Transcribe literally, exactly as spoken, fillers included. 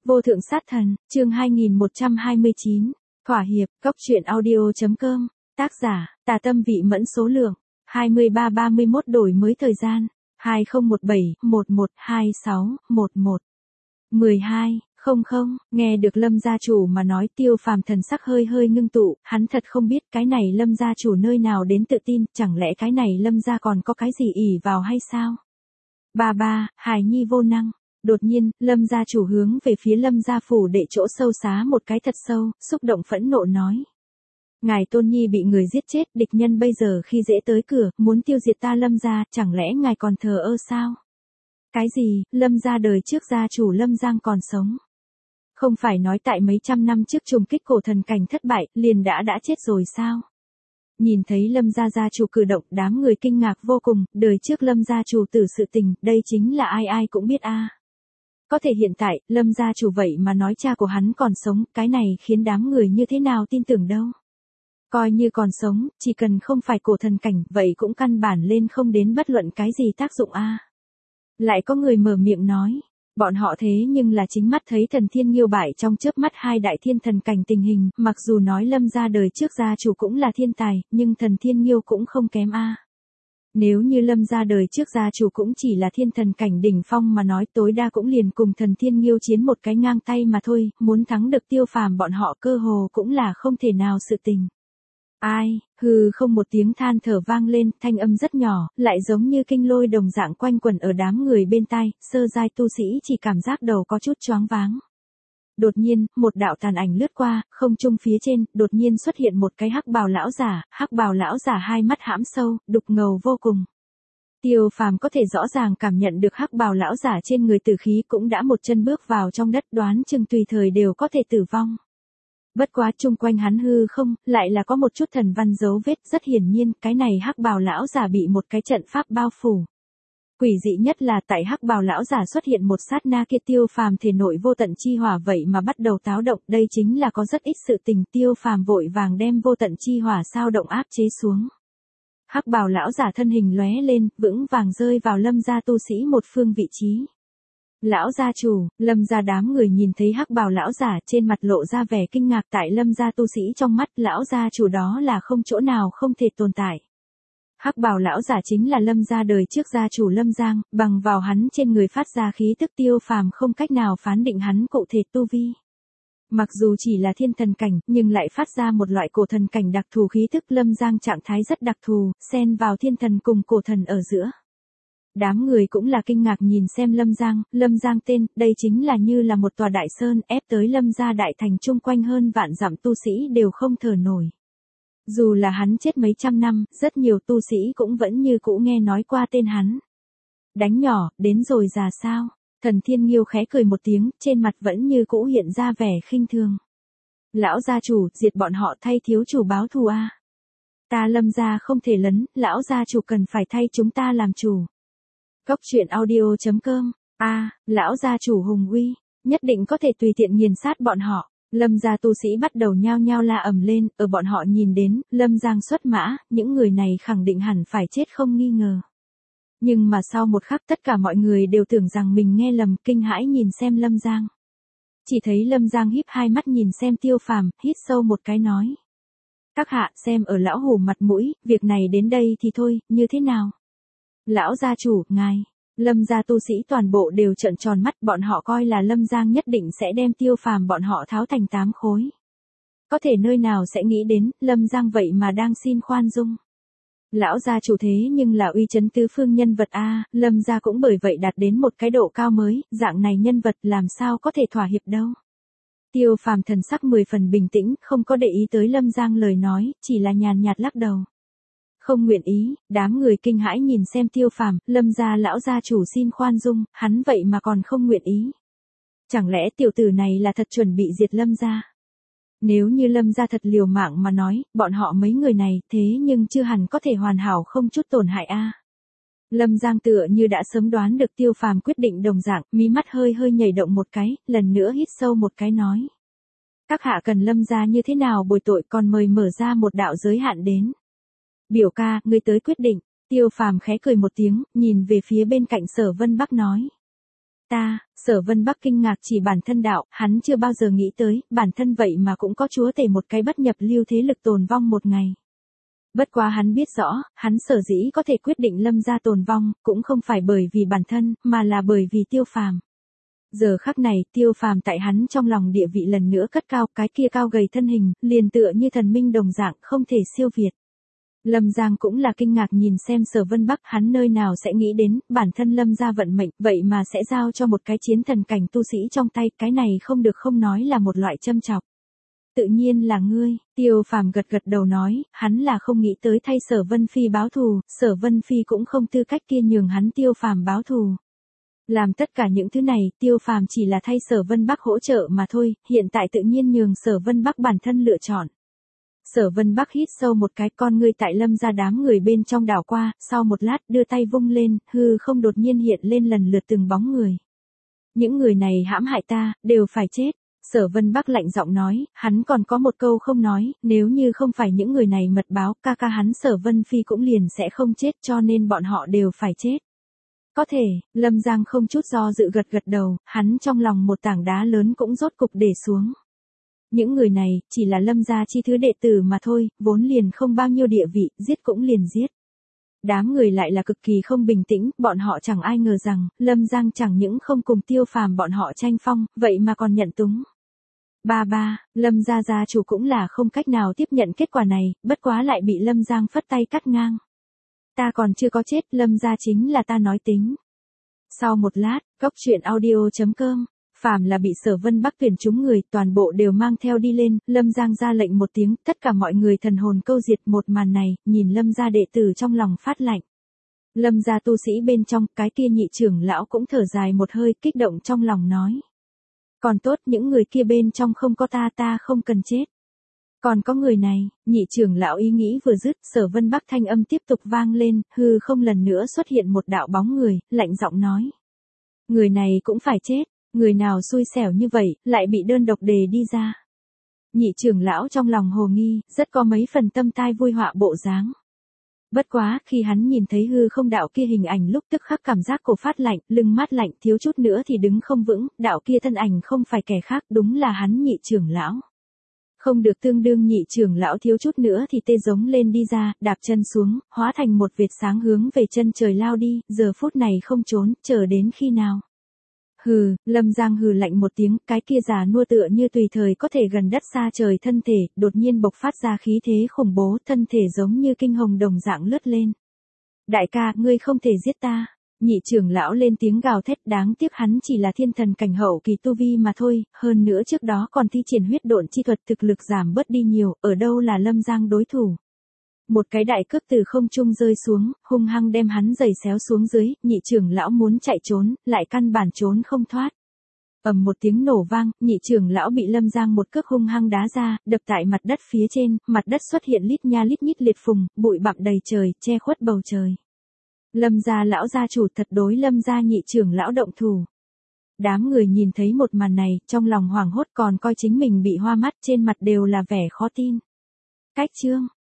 Vô thượng sát thần, chương hai nghìn một trăm hai mươi chín, thỏa hiệp, góc truyện audio chấm com, tác giả, Tà Tâm Vị Mẫn, số lượng, hai ba ba mốt, đổi mới thời gian, hai không một bảy, một một hai sáu, một một, mười hai, không không, nghe được Lâm gia chủ mà nói, Tiêu Phàm thần sắc hơi hơi ngưng tụ, hắn thật không biết cái này Lâm gia chủ nơi nào đến tự tin, chẳng lẽ cái này Lâm gia còn có cái gì ỷ vào hay sao? Ba ba, hài nhi vô năng. Đột nhiên, Lâm gia chủ hướng về phía Lâm gia phủ đệ chỗ sâu xá một cái thật sâu, xúc động phẫn nộ nói. Ngài Tôn Nhi bị người giết chết, địch nhân bây giờ khi dễ tới cửa, muốn tiêu diệt ta Lâm gia, chẳng lẽ ngài còn thờ ơ sao? Cái gì, Lâm gia đời trước gia chủ Lâm Giang còn sống? Không phải nói tại mấy trăm năm trước trùng kích cổ thần cảnh thất bại, liền đã đã chết rồi sao? Nhìn thấy Lâm gia gia chủ cử động, đám người kinh ngạc vô cùng, đời trước Lâm gia chủ tử sự tình, đây chính là ai ai cũng biết a. À. Có thể hiện tại, Lâm gia chủ vậy mà nói cha của hắn còn sống, cái này khiến đám người như thế nào tin tưởng đâu. Coi như còn sống, chỉ cần không phải cổ thần cảnh, vậy cũng căn bản lên không đến bất luận cái gì tác dụng a. À. Lại có người mở miệng nói, bọn họ thế nhưng là chính mắt thấy thần thiên nghiêu bại trong chớp mắt hai đại thiên thần cảnh tình hình, mặc dù nói Lâm gia đời trước gia chủ cũng là thiên tài, nhưng thần thiên nghiêu cũng không kém a. À. Nếu như Lâm gia đời trước gia chủ cũng chỉ là thiên thần cảnh đỉnh phong mà nói, tối đa cũng liền cùng thần thiên nghiêu chiến một cái ngang tay mà thôi, muốn thắng được Tiêu Phàm bọn họ cơ hồ cũng là không thể nào sự tình. Ai, hừ, không một tiếng than thở vang lên, thanh âm rất nhỏ, lại giống như kinh lôi đồng dạng quanh quẩn ở đám người bên tai, sơ giai tu sĩ chỉ cảm giác đầu có chút choáng váng. Đột nhiên, một đạo tàn ảnh lướt qua, không trung phía trên, đột nhiên xuất hiện một cái hắc bào lão giả, hắc bào lão giả hai mắt hãm sâu, đục ngầu vô cùng. Tiêu Phàm có thể rõ ràng cảm nhận được hắc bào lão giả trên người tử khí cũng đã một chân bước vào trong đất, đoán chừng tùy thời đều có thể tử vong. Bất quá chung quanh hắn hư không, lại là có một chút thần văn dấu vết, rất hiển nhiên, cái này hắc bào lão giả bị một cái trận pháp bao phủ. Quỷ dị nhất là tại hắc bào lão giả xuất hiện một sát na kia, Tiêu Phàm thể nội vô tận chi hỏa vậy mà bắt đầu táo động, đây chính là có rất ít sự tình, Tiêu Phàm vội vàng đem vô tận chi hỏa sao động áp chế xuống. Hắc bào lão giả thân hình lóe lên, vững vàng rơi vào Lâm gia tu sĩ một phương vị trí. Lão gia chủ, Lâm gia đám người nhìn thấy hắc bào lão giả, trên mặt lộ ra vẻ kinh ngạc, tại Lâm gia tu sĩ trong mắt, lão gia chủ đó là không chỗ nào không thể tồn tại. Hắc bào lão giả chính là Lâm gia đời trước gia chủ Lâm Giang, bằng vào hắn trên người phát ra khí tức, Tiêu Phàm không cách nào phán định hắn cụ thể tu vi. Mặc dù chỉ là thiên thần cảnh, nhưng lại phát ra một loại cổ thần cảnh đặc thù khí tức, Lâm Giang trạng thái rất đặc thù, xen vào thiên thần cùng cổ thần ở giữa. Đám người cũng là kinh ngạc nhìn xem Lâm Giang, Lâm Giang tên, đây chính là như là một tòa đại sơn, ép tới Lâm gia đại thành chung quanh hơn vạn dặm tu sĩ đều không thở nổi. Dù là hắn chết mấy trăm năm, rất nhiều tu sĩ cũng vẫn như cũ nghe nói qua tên hắn. Đánh nhỏ, đến rồi già sao? Thần Thiên Nghiêu khẽ cười một tiếng, trên mặt vẫn như cũ hiện ra vẻ khinh thường. Lão gia chủ, diệt bọn họ thay thiếu chủ báo thù a. Ta Lâm gia không thể lấn, lão gia chủ cần phải thay chúng ta làm chủ. Góc truyện audio chấm com, a, à, lão gia chủ hùng uy, nhất định có thể tùy tiện nghiền sát bọn họ. Lâm gia tu sĩ bắt đầu nhao nhao la ầm lên, ở bọn họ nhìn đến, Lâm Giang xuất mã, những người này khẳng định hẳn phải chết không nghi ngờ. Nhưng mà sau một khắc tất cả mọi người đều tưởng rằng mình nghe lầm, kinh hãi nhìn xem Lâm Giang. Chỉ thấy Lâm Giang híp hai mắt nhìn xem Tiêu Phàm, hít sâu một cái nói. Các hạ, xem ở lão hủ mặt mũi, việc này đến đây thì thôi, như thế nào? Lão gia chủ, ngài, Lâm gia tu sĩ toàn bộ đều trợn tròn mắt, bọn họ coi là Lâm Giang nhất định sẽ đem Tiêu Phàm bọn họ tháo thành tám khối. Có thể nơi nào sẽ nghĩ đến, Lâm Giang vậy mà đang xin khoan dung. Lão gia chủ thế nhưng là uy chấn tứ phương nhân vật a, Lâm gia cũng bởi vậy đạt đến một cái độ cao mới, dạng này nhân vật làm sao có thể thỏa hiệp đâu. Tiêu Phàm thần sắc mười phần bình tĩnh, không có để ý tới Lâm Giang lời nói, chỉ là nhàn nhạt lắc đầu. Không nguyện ý, đám người kinh hãi nhìn xem Tiêu Phàm, Lâm gia lão gia chủ xin khoan dung, hắn vậy mà còn không nguyện ý. Chẳng lẽ tiểu tử này là thật chuẩn bị diệt Lâm gia? Nếu như Lâm gia thật liều mạng mà nói, bọn họ mấy người này, thế nhưng chưa hẳn có thể hoàn hảo không chút tổn hại a. À. Lâm Giang tựa như đã sớm đoán được Tiêu Phàm quyết định đồng dạng, mí mắt hơi hơi nhảy động một cái, lần nữa hít sâu một cái nói. Các hạ cần Lâm gia như thế nào bồi tội, còn mời mở ra một đạo giới hạn đến. Biểu ca, ngươi tới quyết định. Tiêu Phàm khẽ cười một tiếng, nhìn về phía bên cạnh Sở Vân Bắc nói. Ta, Sở Vân Bắc kinh ngạc chỉ bản thân đạo, hắn chưa bao giờ nghĩ tới, bản thân vậy mà cũng có chúa tể một cái bất nhập lưu thế lực tồn vong một ngày. Bất quá hắn biết rõ, hắn sở dĩ có thể quyết định Lâm gia tồn vong, cũng không phải bởi vì bản thân, mà là bởi vì Tiêu Phàm. Giờ khắc này, Tiêu Phàm tại hắn trong lòng địa vị lần nữa cất cao, cái kia cao gầy thân hình, liền tựa như thần minh đồng dạng, không thể siêu việt. Lâm Giang cũng là kinh ngạc nhìn xem Sở Vân Bắc, hắn nơi nào sẽ nghĩ đến, bản thân Lâm gia vận mệnh, vậy mà sẽ giao cho một cái chiến thần cảnh tu sĩ trong tay, cái này không được không nói là một loại châm chọc. Tự nhiên là ngươi, Tiêu Phàm gật gật đầu nói, hắn là không nghĩ tới thay Sở Vân Phi báo thù, Sở Vân Phi cũng không tư cách kia nhường hắn Tiêu Phàm báo thù. Làm tất cả những thứ này, Tiêu Phàm chỉ là thay Sở Vân Bắc hỗ trợ mà thôi, hiện tại tự nhiên nhường Sở Vân Bắc bản thân lựa chọn. Sở Vân Bắc hít sâu một cái, con ngươi tại Lâm gia đám người bên trong đảo qua, sau một lát đưa tay vung lên, hư không đột nhiên hiện lên lần lượt từng bóng người. Những người này hãm hại ta, đều phải chết. Sở Vân Bắc lạnh giọng nói, hắn còn có một câu không nói, nếu như không phải những người này mật báo, ca ca hắn Sở Vân Phi cũng liền sẽ không chết, cho nên bọn họ đều phải chết. Có thể, Lâm Giang không chút do dự gật gật đầu, hắn trong lòng một tảng đá lớn cũng rốt cục để xuống. Những người này, chỉ là Lâm gia chi thứ đệ tử mà thôi, vốn liền không bao nhiêu địa vị, giết cũng liền giết. Đám người lại là cực kỳ không bình tĩnh, bọn họ chẳng ai ngờ rằng, Lâm Giang chẳng những không cùng Tiêu Phàm bọn họ tranh phong, vậy mà còn nhận túng. Ba ba, Lâm gia gia chủ cũng là không cách nào tiếp nhận kết quả này, bất quá lại bị Lâm Giang phất tay cắt ngang. Ta còn chưa có chết, Lâm gia chính là ta nói tính. Sau một lát, cốc truyện audio chấm com, phàm là bị Sở Vân Bắc tuyển trúng người, toàn bộ đều mang theo đi lên, Lâm Giang ra lệnh một tiếng, tất cả mọi người thần hồn câu diệt. Một màn này, nhìn Lâm gia đệ tử trong lòng phát lạnh. Lâm gia tu sĩ bên trong, cái kia nhị trưởng lão cũng thở dài một hơi, kích động trong lòng nói. Còn tốt, những người kia bên trong không có ta, ta không cần chết. Còn có người này, nhị trưởng lão ý nghĩ vừa dứt, Sở Vân Bắc thanh âm tiếp tục vang lên, hư không lần nữa xuất hiện một đạo bóng người, lạnh giọng nói. Người này cũng phải chết, người nào xui xẻo như vậy, lại bị đơn độc đề đi ra. Nhị trưởng lão trong lòng hồ nghi, rất có mấy phần tâm tai vui họa bộ dáng. Bất quá, khi hắn nhìn thấy hư không đạo kia hình ảnh lúc tức khắc cảm giác cổ phát lạnh, lưng mát lạnh, thiếu chút nữa thì đứng không vững, đạo kia thân ảnh không phải kẻ khác, đúng là hắn nhị trưởng lão. Không được tương đương nhị trưởng lão thiếu chút nữa thì tê giống lên đi ra, đạp chân xuống, hóa thành một vệt sáng hướng về chân trời lao đi, giờ phút này không trốn, chờ đến khi nào. Hừ, Lâm Giang hừ lạnh một tiếng, cái kia già nua tựa như tùy thời có thể gần đất xa trời thân thể, đột nhiên bộc phát ra khí thế khủng bố, thân thể giống như kinh hồng đồng dạng lướt lên. Đại ca, ngươi không thể giết ta. Nhị trưởng lão lên tiếng gào thét, đáng tiếc hắn chỉ là thiên thần cảnh hậu kỳ tu vi mà thôi, hơn nữa trước đó còn thi triển huyết độn chi thuật, thực lực giảm bớt đi nhiều, ở đâu là Lâm Giang đối thủ. Một cái đại cước từ không trung rơi xuống, hung hăng đem hắn giày xéo xuống dưới, nhị trưởng lão muốn chạy trốn, lại căn bản trốn không thoát. Ầm một tiếng nổ vang, nhị trưởng lão bị Lâm Giang một cước hung hăng đá ra, đập tại mặt đất phía trên, mặt đất xuất hiện lít nha lít nhít liệt phùng, bụi bặm đầy trời, che khuất bầu trời. Lâm gia lão gia chủ thật đối Lâm gia nhị trưởng lão động thủ. Đám người nhìn thấy một màn này, trong lòng hoảng hốt, còn coi chính mình bị hoa mắt, trên mặt đều là vẻ khó tin. Cách chương